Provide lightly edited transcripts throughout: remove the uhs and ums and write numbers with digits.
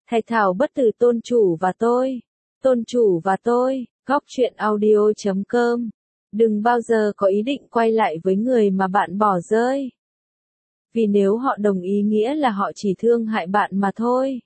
Thạch Thảo bất tử tôn chủ và tôi. Tôn chủ và tôi, góc truyện audio.com. Đừng bao giờ có ý định quay lại với người mà bạn bỏ rơi. Vì nếu họ đồng ý nghĩa là họ chỉ thương hại bạn mà thôi.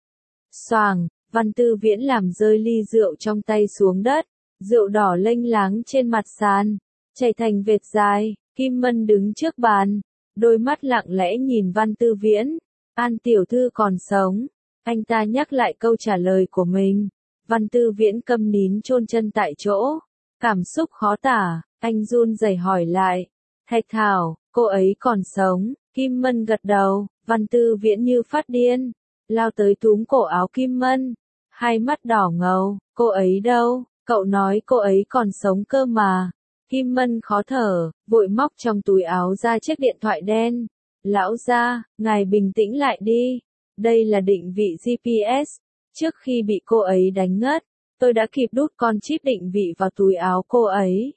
Xoàng, Văn Tư Viễn làm rơi ly rượu trong tay xuống đất. Rượu đỏ lênh láng trên mặt sàn, chảy thành vệt dài. Kim Mân đứng trước bàn, đôi mắt lặng lẽ nhìn Văn Tư Viễn. An tiểu thư còn sống. Anh ta nhắc lại câu trả lời của mình. Văn Tư Viễn câm nín chôn chân tại chỗ. Cảm xúc khó tả, anh run rẩy hỏi lại. Thạch Thảo, cô ấy còn sống. Kim Mân gật đầu. Văn Tư Viễn như phát điên, lao tới túm cổ áo Kim Mân. Hai mắt đỏ ngầu. Cô ấy đâu? Cậu nói cô ấy còn sống cơ mà. Kim Mân khó thở, vội móc trong túi áo ra chiếc điện thoại đen. Lão gia, ngài bình tĩnh lại đi. Đây là định vị GPS. Trước khi bị cô ấy đánh ngất, tôi đã kịp đút con chip định vị vào túi áo cô ấy.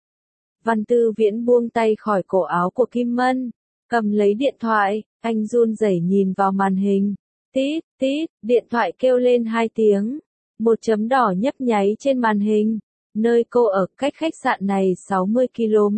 Văn Tư Viễn buông tay khỏi cổ áo của Kim Mân, cầm lấy điện thoại, anh run rẩy nhìn vào màn hình. Tít, tít, điện thoại kêu lên 2 tiếng. Một chấm đỏ nhấp nháy trên màn hình. Nơi cô ở cách khách sạn này 60 km.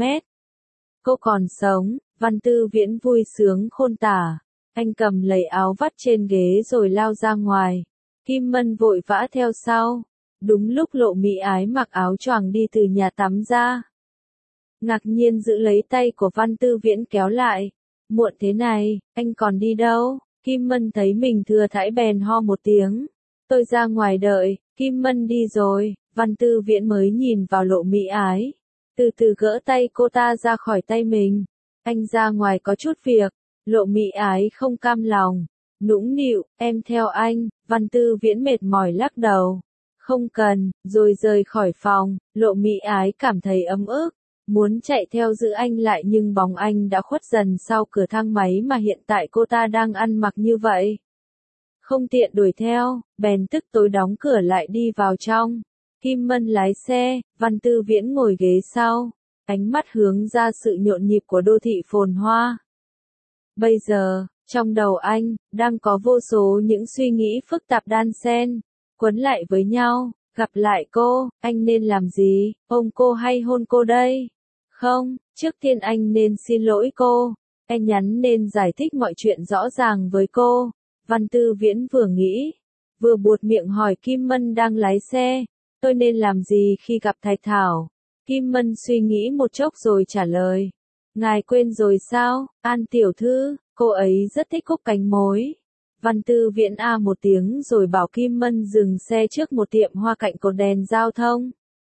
Cô còn sống. Văn Tư Viễn vui sướng khôn tả. Anh cầm lấy áo vắt trên ghế rồi lao ra ngoài. Kim Mân vội vã theo sau. Đúng lúc Lộ Mỹ Ái mặc áo choàng đi từ nhà tắm ra. Ngạc nhiên giữ lấy tay của Văn Tư Viễn kéo lại. Muộn thế này, anh còn đi đâu? Kim Mân thấy mình thừa thãi bèn ho một tiếng. Tôi ra ngoài đợi. Kim Mân đi rồi. Văn Tư Viễn mới nhìn vào Lộ Mỹ Ái. Từ từ gỡ tay cô ta ra khỏi tay mình. Anh ra ngoài có chút việc. Lộ Mỹ Ái không cam lòng. Nũng nịu, em theo anh. Văn Tư Viễn mệt mỏi lắc đầu. Không cần, rồi rời khỏi phòng. Lộ Mỹ Ái cảm thấy ấm ức. Muốn chạy theo giữ anh lại nhưng bóng anh đã khuất dần sau cửa thang máy mà hiện tại cô ta đang ăn mặc như vậy. Không tiện đuổi theo, bèn tức tối đóng cửa lại đi vào trong. Kim Mân lái xe, Văn Tư Viễn ngồi ghế sau, ánh mắt hướng ra sự nhộn nhịp của đô thị phồn hoa. Bây giờ, trong đầu anh, đang có vô số những suy nghĩ phức tạp đan xen, quấn lại với nhau. Gặp lại cô, anh nên làm gì, ôm cô hay hôn cô đây? Không, trước tiên anh nên xin lỗi cô. Anh nhắn nên giải thích mọi chuyện rõ ràng với cô. Văn Tư Viễn vừa nghĩ, vừa buột miệng hỏi Kim Mân đang lái xe. Tôi nên làm gì khi gặp Thạch Thảo? Kim Mân suy nghĩ một chốc rồi trả lời. Ngài quên rồi sao, An tiểu thư, cô ấy rất thích khúc cánh mối. Văn Tư Viễn một tiếng rồi bảo Kim Mân dừng xe trước một tiệm hoa cạnh cột đèn giao thông.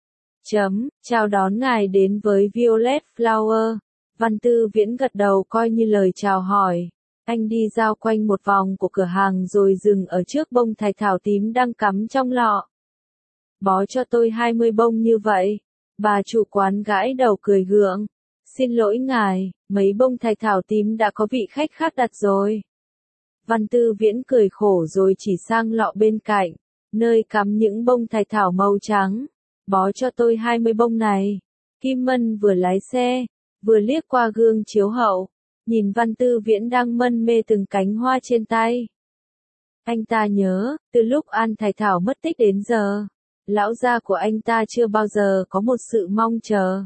Chào đón ngài đến với Violet Flower. Văn Tư Viễn gật đầu coi như lời chào hỏi. Anh đi dạo quanh một vòng của cửa hàng rồi dừng ở trước bông thạch thảo tím đang cắm trong lọ. Bó cho tôi 20 bông như vậy. Bà chủ quán gãi đầu cười gượng. Xin lỗi ngài, mấy bông thạch thảo tím đã có vị khách khác đặt rồi. Văn Tư Viễn cười khổ rồi chỉ sang lọ bên cạnh, nơi cắm những bông thạch thảo màu trắng. Bó cho tôi 20 bông này. Kim Mân vừa lái xe, vừa liếc qua gương chiếu hậu, nhìn Văn Tư Viễn đang mân mê từng cánh hoa trên tay. Anh ta nhớ, từ lúc An Thạch Thảo mất tích đến giờ, lão gia của anh ta chưa bao giờ có một sự mong chờ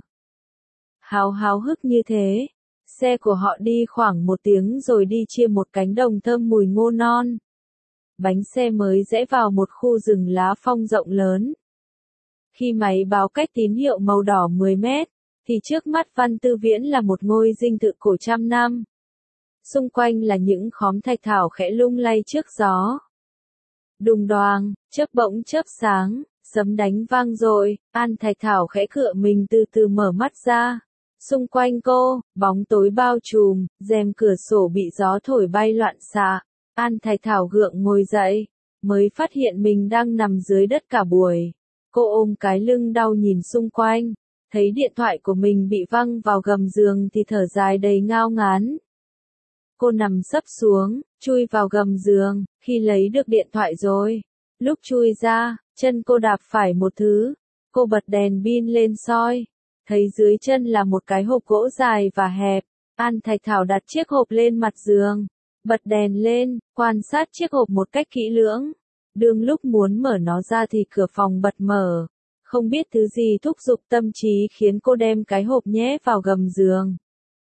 háo hức như thế. Xe của họ đi khoảng 1 tiếng rồi đi chia một cánh đồng thơm mùi ngô non. Bánh xe mới rẽ vào một khu rừng lá phong rộng lớn. Khi máy báo cách tín hiệu màu đỏ 10 mét, thì trước mắt Văn Tư Viễn là một ngôi dinh thự cổ trăm năm. Xung quanh là những khóm thạch thảo khẽ lung lay trước gió. Đùng đoàng, chớp bỗng chớp sáng, sấm đánh vang dội. An Thạch Thảo khẽ cựa mình từ từ mở mắt ra. Xung quanh cô, bóng tối bao trùm, rèm cửa sổ bị gió thổi bay loạn xạ. An Thạch Thảo gượng ngồi dậy, mới phát hiện mình đang nằm dưới đất cả buổi. Cô ôm cái lưng đau nhìn xung quanh, thấy điện thoại của mình bị văng vào gầm giường thì thở dài đầy ngao ngán. Cô nằm sấp xuống, chui vào gầm giường. Khi lấy được điện thoại rồi, lúc chui ra, chân cô đạp phải một thứ. Cô bật đèn pin lên soi, thấy dưới chân là một cái hộp gỗ dài và hẹp. An Thạch Thảo đặt chiếc hộp lên mặt giường, bật đèn lên, quan sát chiếc hộp một cách kỹ lưỡng. Đương lúc muốn mở nó ra thì cửa phòng bật mở. Không biết thứ gì thúc giục tâm trí khiến cô đem cái hộp nhét vào gầm giường.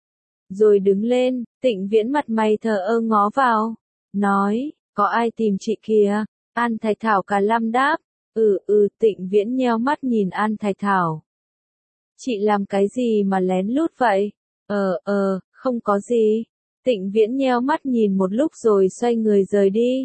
Rồi đứng lên, Tịnh Viễn mặt mày thờ ơ ngó vào. Nói, có ai tìm chị kìa? An Thái Thảo cả lăm đáp. Tịnh Viễn nheo mắt nhìn An Thái Thảo. Chị làm cái gì mà lén lút vậy? Không có gì. Tịnh Viễn nheo mắt nhìn một lúc rồi xoay người rời đi.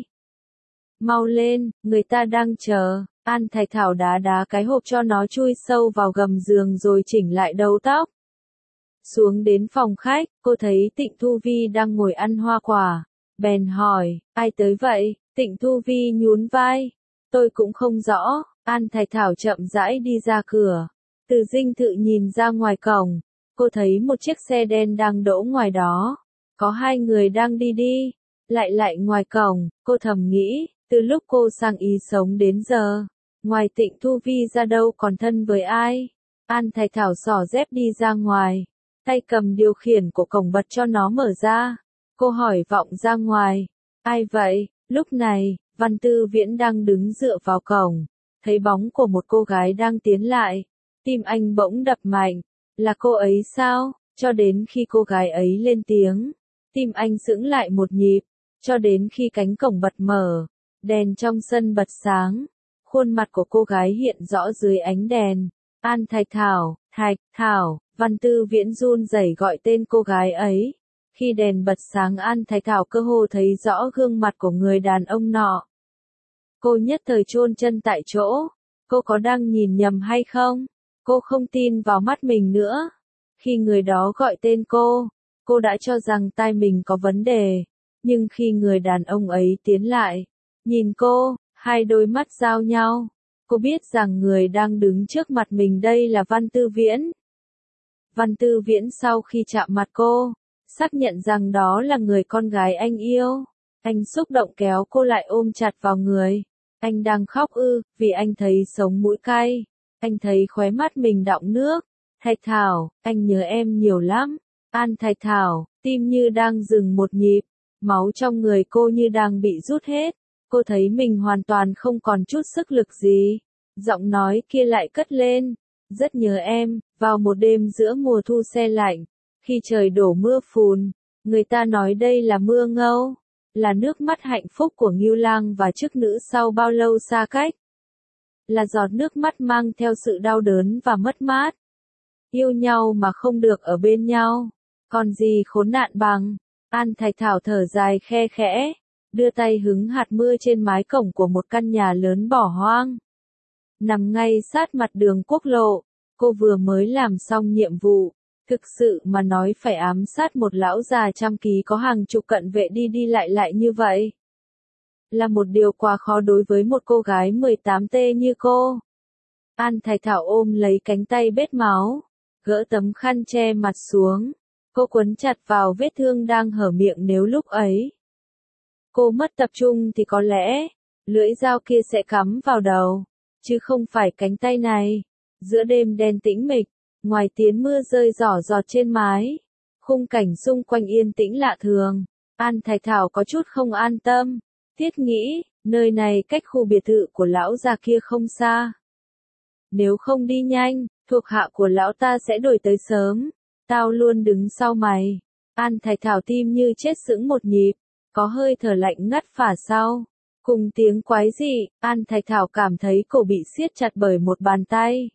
Mau lên, người ta đang chờ. An Thái Thảo đá đá cái hộp cho nó chui sâu vào gầm giường rồi chỉnh lại đầu tóc. Xuống đến phòng khách, cô thấy Tịnh Thu Vi đang ngồi ăn hoa quả. Bèn hỏi, ai tới vậy? Tịnh Thu Vi nhún vai. Tôi cũng không rõ. An Thái Thảo chậm rãi đi ra cửa. Từ dinh thự nhìn ra ngoài cổng. Cô thấy một chiếc xe đen đang đỗ ngoài đó. Có hai người đang đi. Lại ngoài cổng, cô thầm nghĩ, từ lúc cô sang Ý sống đến giờ. Ngoài Tịnh Thu Vi ra đâu còn thân với ai. An Thái Thảo xỏ dép đi ra ngoài. Tay cầm điều khiển của cổng bật cho nó mở ra. Cô hỏi vọng ra ngoài. Ai vậy? Lúc này, Văn Tư Viễn đang đứng dựa vào cổng. Thấy bóng của một cô gái đang tiến lại. Tim anh bỗng đập mạnh. Là cô ấy sao? Cho đến khi cô gái ấy lên tiếng. Tim anh sững lại một nhịp. Cho đến khi cánh cổng bật mở. Đèn trong sân bật sáng. Khuôn mặt của cô gái hiện rõ dưới ánh đèn. An Thái Thảo, Thảo. Văn Tư Viễn run rẩy gọi tên cô gái ấy. Khi đèn bật sáng An Thái Thảo cơ hồ thấy rõ gương mặt của người đàn ông nọ. Cô nhất thời chôn chân tại chỗ. Cô có đang nhìn nhầm hay không? Cô không tin vào mắt mình nữa. Khi người đó gọi tên cô đã cho rằng tai mình có vấn đề. Nhưng khi người đàn ông ấy tiến lại, nhìn cô, hai đôi mắt giao nhau. Cô biết rằng người đang đứng trước mặt mình đây là Văn Tư Viễn. Văn Tư Viễn sau khi chạm mặt cô, xác nhận rằng đó là người con gái anh yêu. Anh xúc động kéo cô lại ôm chặt vào người. Anh đang khóc vì anh thấy sống mũi cay. Anh thấy khóe mắt mình đọng nước. Thái Thảo, anh nhớ em nhiều lắm. An Thái Thảo, tim như đang dừng một nhịp. Máu trong người cô như đang bị rút hết. Cô thấy mình hoàn toàn không còn chút sức lực gì. Giọng nói kia lại cất lên. Rất nhớ em, vào một đêm giữa mùa thu se lạnh. Khi trời đổ mưa phùn, người ta nói đây là mưa ngâu. Là nước mắt hạnh phúc của Ngưu Lang và chức nữ sau bao lâu xa cách. Là giọt nước mắt mang theo sự đau đớn và mất mát. Yêu nhau mà không được ở bên nhau. Còn gì khốn nạn bằng. An Thái Thảo thở dài khe khẽ. Đưa tay hứng hạt mưa trên mái cổng của một căn nhà lớn bỏ hoang. Nằm ngay sát mặt đường quốc lộ. Cô vừa mới làm xong nhiệm vụ. Thực sự mà nói phải ám sát một lão già trăm ký có hàng chục cận vệ đi lại như vậy. Là một điều quá khó đối với một cô gái 18T như cô. An Thái Thảo ôm lấy cánh tay bết máu. Gỡ tấm khăn che mặt xuống. Cô quấn chặt vào vết thương đang hở miệng nếu lúc ấy. Cô mất tập trung thì có lẽ, lưỡi dao kia sẽ cắm vào đầu. Chứ không phải cánh tay này. Giữa đêm đen tĩnh mịch. Ngoài tiếng mưa rơi rỏ rọt trên mái. Khung cảnh xung quanh yên tĩnh lạ thường. An Thái Thảo có chút không an tâm. Thiết nghĩ, nơi này cách khu biệt thự của lão già kia không xa. Nếu không đi nhanh, thuộc hạ của lão ta sẽ đuổi tới sớm. Tao luôn đứng sau mày. An Thái Thảo tim như chết sững một nhịp. Có hơi thở lạnh ngắt phả sau. Cùng tiếng quái dị, An Thái Thảo cảm thấy cổ bị siết chặt bởi một bàn tay.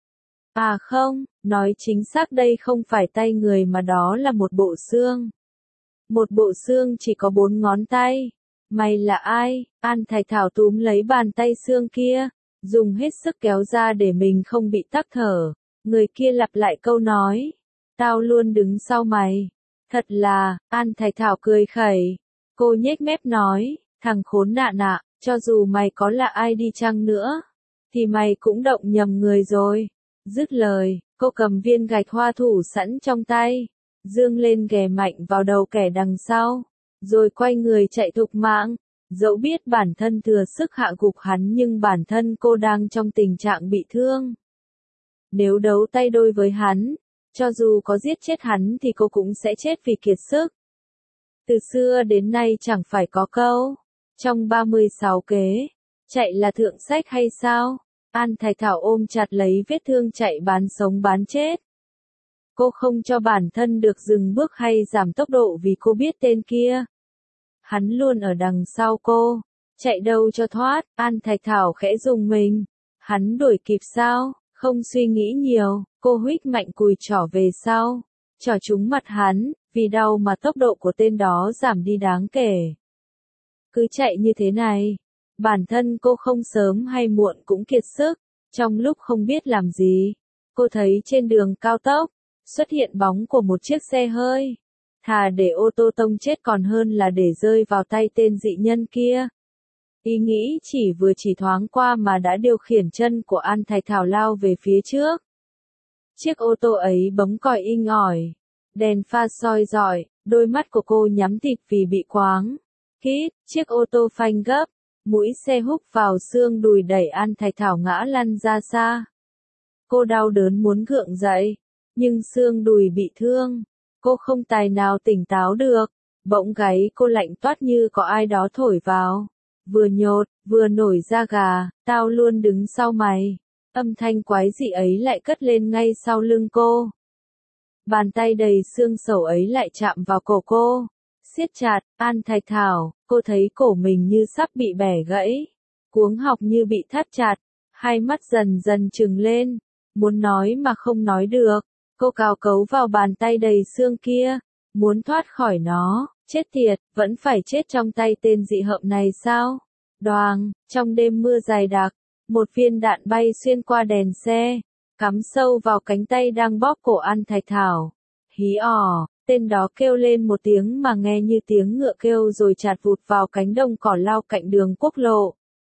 À không, nói chính xác đây không phải tay người mà đó là một bộ xương. Một bộ xương chỉ có 4 ngón tay. Mày là ai? An Thái Thảo túm lấy bàn tay xương kia, dùng hết sức kéo ra để mình không bị tắc thở. Người kia lặp lại câu nói. Tao luôn đứng sau mày. Thật là, An Thái Thảo cười khẩy. Cô nhếch mép nói, thằng khốn nạn ạ, cho dù mày có là ai đi chăng nữa, thì mày cũng động nhầm người rồi. Dứt lời, cô cầm viên gạch hoa thủ sẵn trong tay, dương lên ghè mạnh vào đầu kẻ đằng sau, rồi quay người chạy thục mạng. Dẫu biết bản thân thừa sức hạ gục hắn nhưng bản thân cô đang trong tình trạng bị thương. Nếu đấu tay đôi với hắn, cho dù có giết chết hắn thì cô cũng sẽ chết vì kiệt sức. Từ xưa đến nay chẳng phải có câu, trong 36 kế, Chạy là thượng sách hay sao? An Thái Thảo ôm chặt lấy vết thương chạy bán sống bán chết. Cô không cho bản thân được dừng bước hay giảm tốc độ vì cô biết tên kia. Hắn luôn ở đằng sau cô. Chạy đâu cho thoát, An Thái Thảo khẽ rùng mình. Hắn đuổi kịp sao? Không suy nghĩ nhiều, cô huých mạnh cùi trỏ về sau. Trỏ trúng mặt hắn, vì đau mà tốc độ của tên đó giảm đi đáng kể. Cứ chạy như thế này, bản thân cô không sớm hay muộn cũng kiệt sức. Trong lúc không biết làm gì, cô thấy trên đường cao tốc xuất hiện bóng của một chiếc xe hơi. Thà để ô tô tông chết còn hơn là để rơi vào tay tên dị nhân kia. Ý nghĩ chỉ thoáng qua mà đã điều khiển chân của An Thái Thảo lao về phía trước. Chiếc ô tô ấy bấm còi inh ỏi. Đèn pha soi rọi, đôi mắt của cô nhắm tịt vì bị quáng. Kít, chiếc ô tô phanh gấp, mũi xe húc vào xương đùi đẩy An Thái Thảo ngã lăn ra xa. Cô đau đớn muốn gượng dậy, nhưng xương đùi bị thương. Cô không tài nào tỉnh táo được. Bỗng gáy cô lạnh toát như có ai đó thổi vào. Vừa nhột, vừa nổi da gà, tao luôn đứng sau mày. Âm thanh quái dị ấy lại cất lên ngay sau lưng cô. Bàn tay đầy xương sầu ấy lại chạm vào cổ cô. Siết chặt, An Thái Thảo, cô thấy cổ mình như sắp bị bẻ gãy. Cuống họng như bị thắt chặt, hai mắt dần dần trừng lên. Muốn nói mà không nói được. Cô cào cấu vào bàn tay đầy xương kia. Muốn thoát khỏi nó, chết tiệt, vẫn phải chết trong tay tên dị hợm này sao? Đoàng, trong đêm mưa dày đặc, một viên đạn bay xuyên qua đèn xe, cắm sâu vào cánh tay đang bóp cổ An Thái Thảo. Hí ỏ, tên đó kêu lên một tiếng mà nghe như tiếng ngựa kêu rồi chạt vụt vào cánh đồng cỏ lau cạnh đường quốc lộ.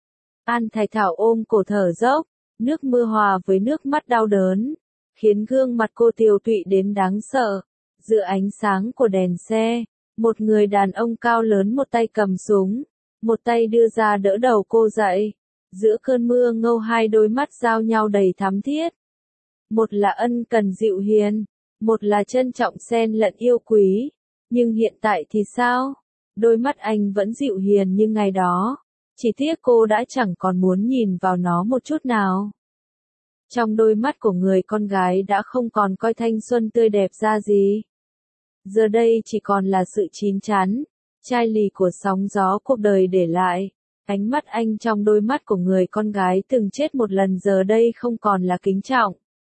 An Thái Thảo ôm cổ thở dốc, nước mưa hòa với nước mắt đau đớn, khiến gương mặt cô tiều tụy đến đáng sợ. Giữa ánh sáng của đèn xe, một người đàn ông cao lớn một tay cầm súng, một tay đưa ra đỡ đầu cô dậy. Giữa cơn mưa ngâu hai đôi mắt giao nhau đầy thắm thiết. Một là ân cần dịu hiền, một là trân trọng xen lẫn yêu quý. Nhưng hiện tại thì sao? Đôi mắt anh vẫn dịu hiền như ngày đó. Chỉ tiếc cô đã chẳng còn muốn nhìn vào nó một chút nào. Trong đôi mắt của người con gái đã không còn coi thanh xuân tươi đẹp ra gì. Giờ đây chỉ còn là sự chín chắn, chai lì của sóng gió cuộc đời để lại. Ánh mắt anh trong đôi mắt của người con gái từng chết một lần giờ đây không còn là kính trọng,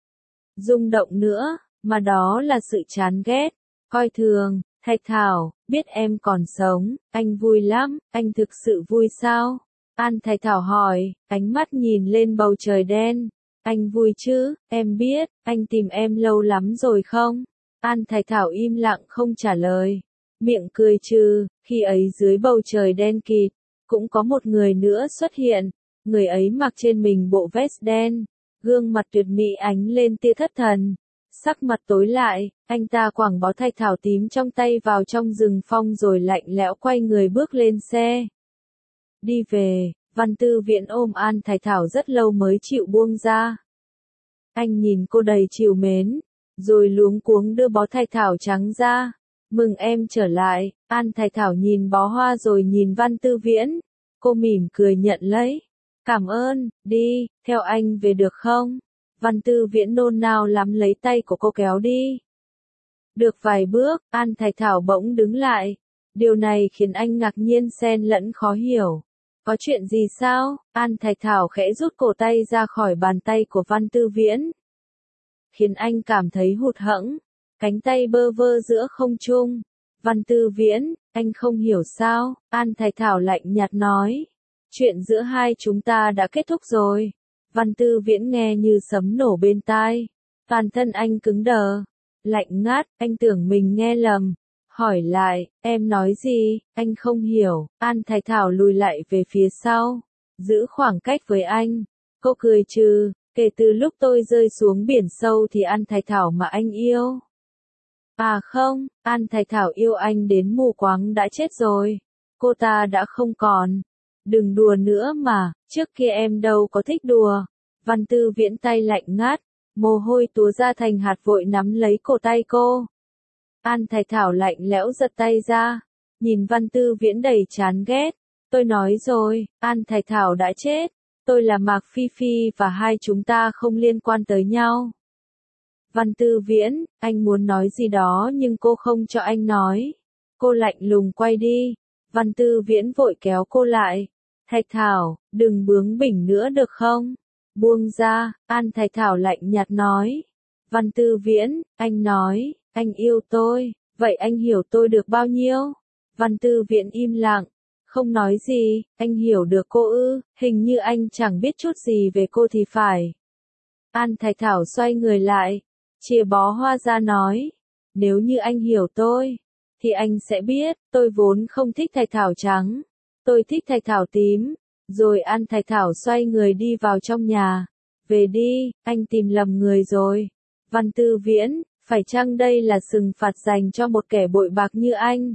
rung động nữa, mà đó là sự chán ghét, coi thường. Thạch Thảo, biết em còn sống, anh vui lắm, anh thực sự vui sao? An Thái Thảo hỏi, ánh mắt nhìn lên bầu trời đen. Anh vui chứ, em biết, anh tìm em lâu lắm rồi không? An Thái Thảo im lặng không trả lời. Miệng cười trừ, khi ấy dưới bầu trời đen kịt, cũng có một người nữa xuất hiện. Người ấy mặc trên mình bộ vest đen, gương mặt tuyệt mỹ ánh lên tia thất thần. Sắc mặt tối lại, anh ta quẳng bó thạch thảo tím trong tay vào trong rừng phong rồi lạnh lẽo quay người bước lên xe. Đi về, Văn Tư Viễn ôm An Thái Thảo rất lâu mới chịu buông ra. Anh nhìn cô đầy trìu mến, rồi luống cuống đưa bó thạch thảo trắng ra. Mừng em trở lại. An Thái Thảo nhìn bó hoa rồi nhìn Văn Tư Viễn. Cô mỉm cười nhận lấy. Cảm ơn, đi, theo anh về được không? Văn Tư Viễn nôn nao lắm lấy tay của cô kéo đi. Được vài bước, An Thái Thảo bỗng đứng lại. Điều này khiến anh ngạc nhiên xen lẫn khó hiểu. Có chuyện gì sao? An Thái Thảo khẽ rút cổ tay ra khỏi bàn tay của Văn Tư Viễn. Khiến anh cảm thấy hụt hẫng. Cánh tay bơ vơ giữa không trung. Văn Tư Viễn, anh không hiểu sao? An Thái Thảo lạnh nhạt nói. Chuyện giữa hai chúng ta đã kết thúc rồi. Văn Tư Viễn nghe như sấm nổ bên tai. Toàn thân anh cứng đờ. Lạnh ngắt, anh tưởng mình nghe lầm. Hỏi lại, em nói gì? Anh không hiểu. An Thái Thảo lùi lại về phía sau. Giữ khoảng cách với anh. Cô cười trừ. Kể từ lúc tôi rơi xuống biển sâu thì An Thái Thảo mà anh yêu. À không, An Thái Thảo yêu anh đến mù quáng đã chết rồi. Cô ta đã không còn. Đừng đùa nữa mà, trước kia em đâu có thích đùa. Văn Tư Viễn tay lạnh ngắt, mồ hôi túa ra thành hạt vội nắm lấy cổ tay cô. An Thái Thảo lạnh lẽo giật tay ra, nhìn Văn Tư Viễn đầy chán ghét. Tôi nói rồi, An Thái Thảo đã chết. Tôi là Mạc Phi Phi và hai chúng ta không liên quan tới nhau. Văn Tư Viễn, anh muốn nói gì đó nhưng cô không cho anh nói. Cô lạnh lùng quay đi. Văn Tư Viễn vội kéo cô lại. Thái Thảo, đừng bướng bỉnh nữa được không? Buông ra, An Thái Thảo lạnh nhạt nói. Văn Tư Viễn, anh nói, anh yêu tôi, vậy anh hiểu tôi được bao nhiêu? Văn Tư Viễn im lặng, không nói gì, anh hiểu được cô ư, hình như anh chẳng biết chút gì về cô thì phải. An Thái Thảo xoay người lại, chia bó hoa ra nói, nếu như anh hiểu tôi, thì anh sẽ biết, tôi vốn không thích Thái Thảo trắng, tôi thích Thái Thảo tím. Rồi An Thái Thảo xoay người đi vào trong nhà. Về đi, anh tìm lầm người rồi. Văn Tư Viễn, phải chăng đây là sừng phạt dành cho một kẻ bội bạc như anh?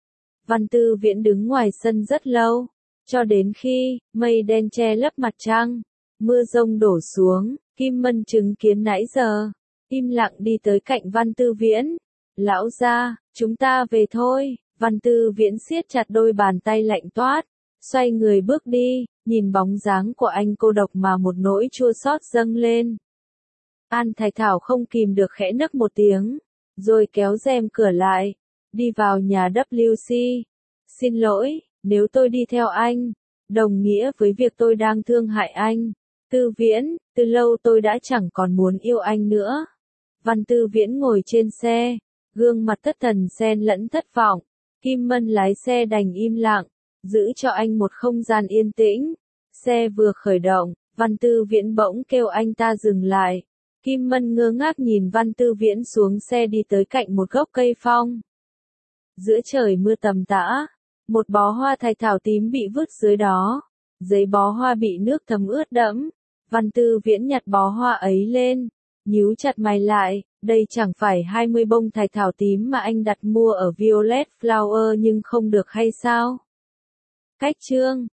Văn Tư Viễn đứng ngoài sân rất lâu, cho đến khi mây đen che lấp mặt trăng, mưa rông đổ xuống, Kim Mân chứng kiến nãy giờ, im lặng đi tới cạnh Văn Tư Viễn. Lão gia, chúng ta về thôi. Văn Tư Viễn siết chặt đôi bàn tay lạnh toát, xoay người bước đi, nhìn bóng dáng của anh cô độc mà một nỗi chua xót dâng lên. An Thái Thảo không kìm được khẽ nấc một tiếng, rồi kéo rèm cửa lại, đi vào nhà WC. Xin lỗi, nếu tôi đi theo anh, đồng nghĩa với việc tôi đang thương hại anh. Tư Viễn, từ lâu tôi đã chẳng còn muốn yêu anh nữa. Văn Tư Viễn ngồi trên xe, gương mặt thất thần xen lẫn thất vọng. Kim Mân lái xe đành im lặng, giữ cho anh một không gian yên tĩnh. Xe vừa khởi động, Văn Tư Viễn bỗng kêu anh ta dừng lại. Kim Mân ngơ ngác nhìn Văn Tư Viễn xuống xe đi tới cạnh một gốc cây phong. Giữa trời mưa tầm tã, một bó hoa Thái Thảo tím bị vứt dưới đó. Giấy bó hoa bị nước thấm ướt đẫm. Văn Tư Viễn nhặt bó hoa ấy lên, nhíu chặt mày lại, đây chẳng phải 20 bông Thái Thảo tím mà anh đặt mua ở Violet Flower nhưng không được hay sao? Cách chương